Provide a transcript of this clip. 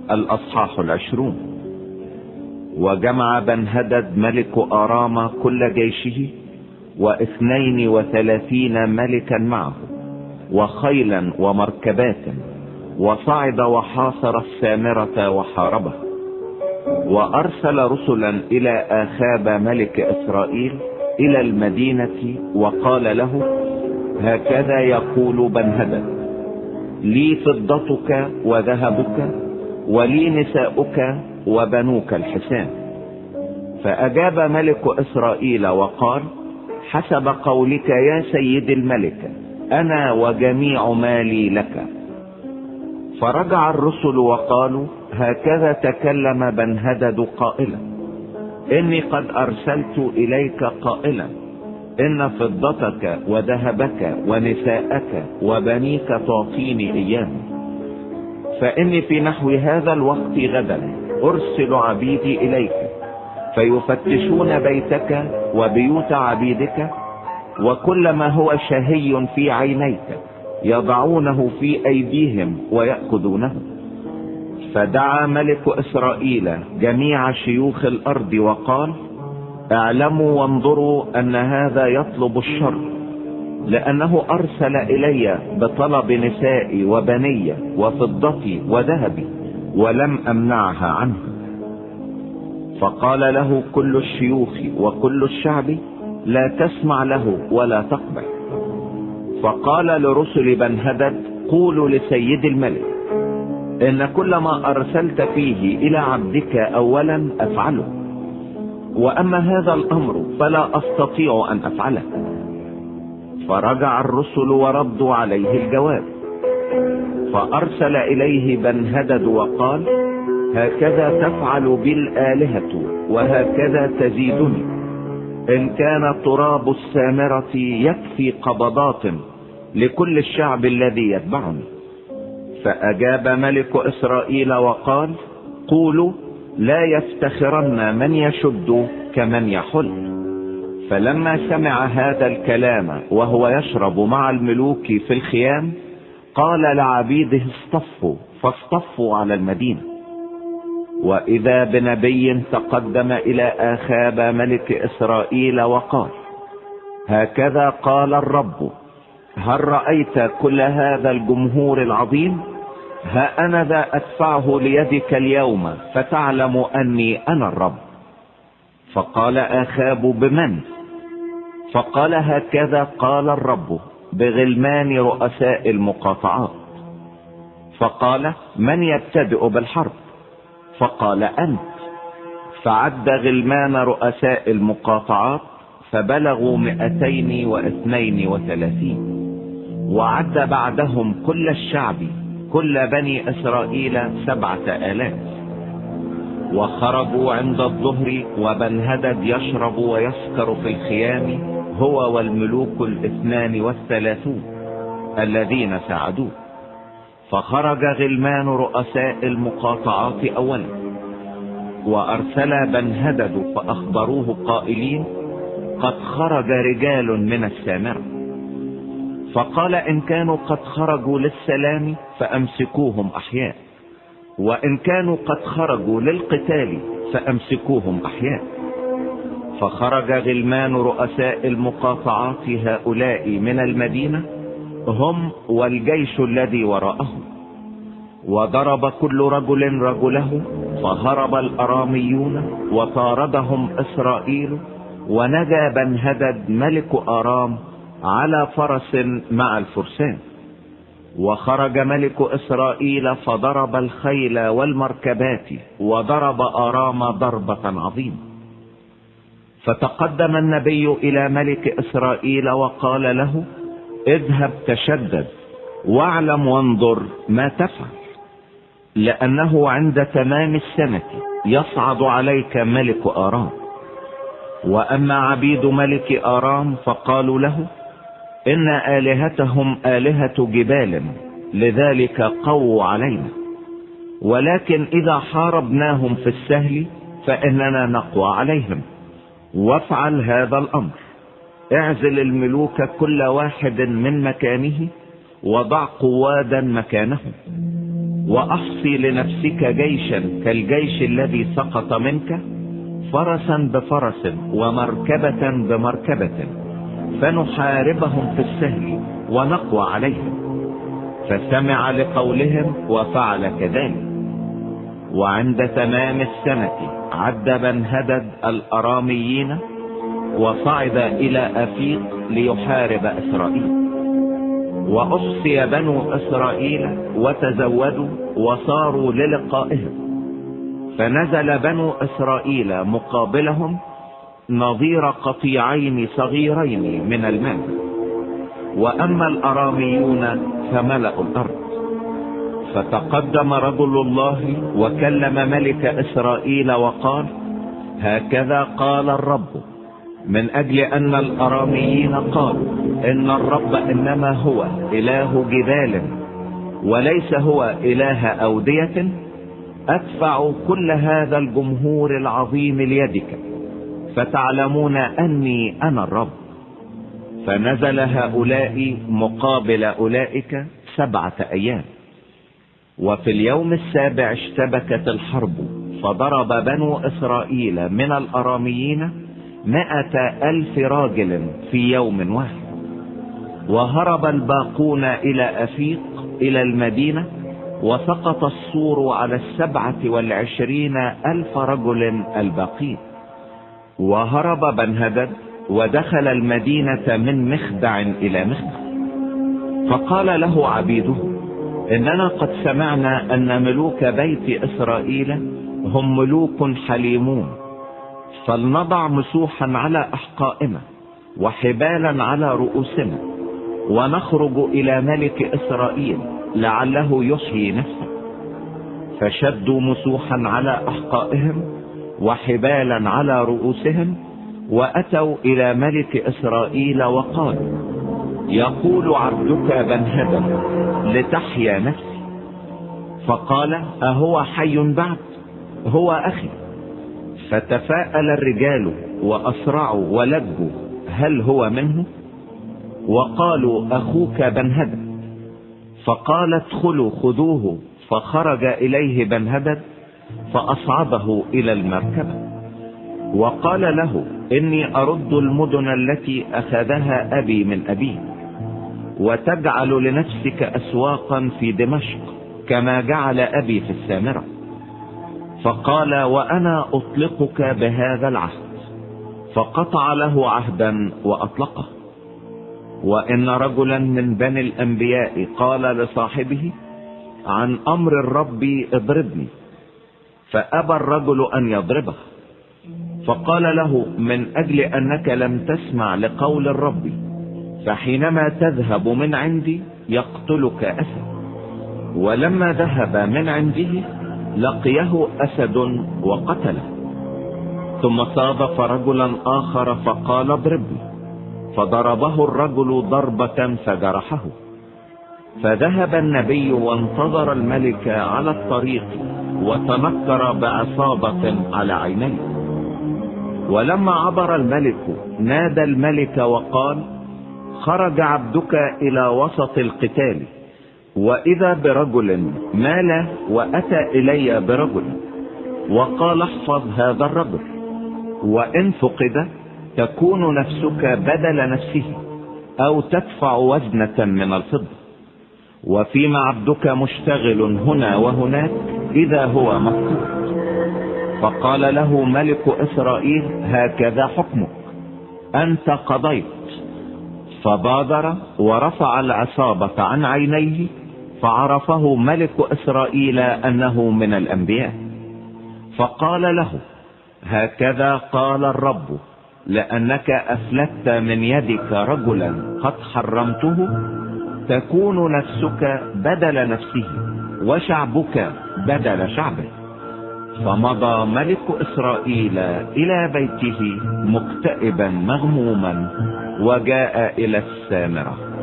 الأصحاح 20. وجمع بنهدد ملك آرام كل جيشه 32 ملكا معه وخيلا ومركبات، وصعد وحاصر السامرة وحاربه. وأرسل رسلا إلى آخاب ملك إسرائيل إلى المدينة وقال له: هكذا يقول بنهدد: لي فضتك وذهبك، ولي نساؤك وبنوك الحسان. فأجاب ملك إسرائيل وقال: حسب قولك يا سيد الملك، أنا وجميع مالي لك. فرجع الرسل وقالوا: هكذا تكلم بنهدد قائلا: إني قد أرسلت إليك قائلا إن فضتك وذهبك ونساءك وبنيك تعطيني إياه، فإني في نحو هذا الوقت غدا أرسل عبيدي إليك فيفتشون بيتك وبيوت عبيدك، وكل ما هو شهي في عينيك يضعونه في أيديهم ويأخذونه. فدعا ملك إسرائيل جميع شيوخ الأرض وقال: اعلموا وانظروا أن هذا يطلب الشر، لأنه أرسل إلي بطلب نسائي وبني وفضتي وذهبي ولم أمنعها عنه. فقال له كل الشيوخ وكل الشعب: لا تسمع له ولا تقبل. فقال لرسل بنهدد: قولوا لسيد الملك إن كل ما أرسلت فيه إلى عبدك أولا أفعله، وأما هذا الأمر فلا أستطيع أن أفعله. فرجع الرسل وردوا عليه الجواب. فأرسل إليه بنهدد وقال: هكذا تفعل بالآلهة وهكذا تزيدني، إن كان تراب السامرة يكفي قبضات لكل الشعب الذي يتبعني. فأجاب ملك إسرائيل وقال: قولوا: لا يفتخرن من يشد كمن يحل. فلما سمع هذا الكلام وهو يشرب مع الملوك في الخيام، قال لعبيده: اصطفوا، فاصطفوا على المدينة. وإذا بنبي تقدم إلى آخاب ملك إسرائيل وقال: هكذا قال الرب: هل رأيت كل هذا الجمهور العظيم؟ ها أنا ذا أدفعه ليدك اليوم فتعلم أني أنا الرب. فقال آخاب: بمن؟ فقال: هكذا قال الرب: بغلمان رؤساء المقاطعات. فقال: من يبتدئ بالحرب؟ فقال: أنت. فعد غلمان رؤساء المقاطعات فبلغوا 232، وعد بعدهم كل الشعب كل بني إسرائيل 7000. وخرجوا عند الظهر وبنهدد يشرب ويسكر في الخيام هو والملوك 32 الذين ساعدوه. فخرج غلمان رؤساء المقاطعات أولا، وأرسل بنهدد فأخبروه قائلين: قد خرج رجال من السامرة. فقال: إن كانوا قد خرجوا للسلام فأمسكوهم أحياء، وإن كانوا قد خرجوا للقتال فأمسكوهم أحياء. فخرج غلمان رؤساء المقاطعات هؤلاء من المدينة هم والجيش الذي وراءهم، وضرب كل رجل رجله، فهرب الأراميون وطاردهم إسرائيل، ونجا بنهدد ملك آرام على فرس مع الفرسان. وخرج ملك إسرائيل فضرب الخيل والمركبات، وضرب آرام ضربة عظيمة. فتقدم النبي إلى ملك إسرائيل وقال له: اذهب تشدد واعلم وانظر ما تفعل، لأنه عند تمام السنة يصعد عليك ملك آرام. وأما عبيد ملك آرام فقالوا له: إن آلهتهم آلهة جبال، لذلك قووا علينا، ولكن إذا حاربناهم في السهل فإننا نقوى عليهم. وافعل هذا الأمر: اعزل الملوك كل واحد من مكانه، وضع قوادا مكانهم. وأحصي لنفسك جيشا كالجيش الذي سقط منك، فرسا بفرس ومركبة بمركبة، فنحاربهم في السهل ونقوى عليهم. فسمع لقولهم وفعل كذلك. وعند تمام السنة عد بنهدد الأراميين وصعد إلى أفيق ليحارب إسرائيل. وأحصي بنو إسرائيل وتزودوا وصاروا للقائهم، فنزل بنو إسرائيل مقابلهم نظير قطيعين صغيرين من الماء. وأما الأراميون فملأوا الأرض. فتقدم رجل الله وكلم ملك إسرائيل وقال: هكذا قال الرب، من أجل أن الأراميين قالوا إن الرب إنما هو إله جبال وليس هو إله أودية، أدفع كل هذا الجمهور العظيم ليدك، فتعلمون أني أنا الرب. فنزل هؤلاء مقابل أولئك 7 أيام. وفي اليوم السابع اشتبكت الحرب، فضرب بنو إسرائيل من الأراميين 100,000 راجل في يوم واحد. وهرب الباقون إلى أفيق إلى المدينة، وسقط السور على 27,000 رجل الباقين. وهرب بنهدد ودخل المدينة من مخدع إلى مخدع. فقال له عبيده: إننا قد سمعنا أن ملوك بيت إسرائيل هم ملوك حليمون، فلنضع مسوحا على أحقائنا وحبالا على رؤوسنا، ونخرج إلى ملك إسرائيل لعله يحيي نفسه. فشدوا مسوحا على أحقائهم وحبالا على رؤوسهم، وأتوا إلى ملك إسرائيل وقالوا: يقول عبدك بنهدد لتحيا نفسي. فقال: أهو حي بعد؟ هو أخي. فتفاءل الرجال وأسرعوا ولجوا: هل هو منه؟ وقالوا: أخوك بنهدد. فقال: ادخلوا خذوه. فخرج إليه بنهدد فأصعده إلى المركبة، وقال له: إني أرد المدن التي أخذها أبي من أبيه، وتجعل لنفسك أسواقا في دمشق كما جعل أبي في السامرة. فقال: وأنا أطلقك بهذا العهد. فقطع له عهدا وأطلقه. وإن رجلا من بني الأنبياء قال لصاحبه: عن أمر الرب اضربني، فأبى الرجل أن يضربه. فقال له: من أجل أنك لم تسمع لقول الرب، فحينما تذهب من عندي يقتلك أسد. ولما ذهب من عنده لقيه أسد وقتله. ثم صادف رجلا آخر فقال: اضربني، فضربه الرجل ضربة فجرحه. فذهب النبي وانتظر الملك على الطريق، وتنكر بعصابة على عينيه. ولما عبر الملك نادى الملك وقال: خرج عبدك إلى وسط القتال، وإذا برجل مال وأتى إلي برجل، وقال: احفظ هذا الرجل، وإن فقد تكون نفسك بدل نفسه، أو تدفع وزنة من الفضة. وفيما عبدك مشتغل هنا وهناك إذا هو مقتول. فقال له ملك إسرائيل: هكذا حكمك، أنت قضيت. فبادر ورفع العصابة عن عينيه، فعرفه ملك إسرائيل أنه من الأنبياء. فقال له: هكذا قال الرب، لأنك أفلتت من يدك رجلا قد حرمته، تكون نفسك بدل نفسه، وشعبك بدل شعبه. فمضى ملك إسرائيل إلى بيته مكتئبا مغموما، وجاء إلى السامرة.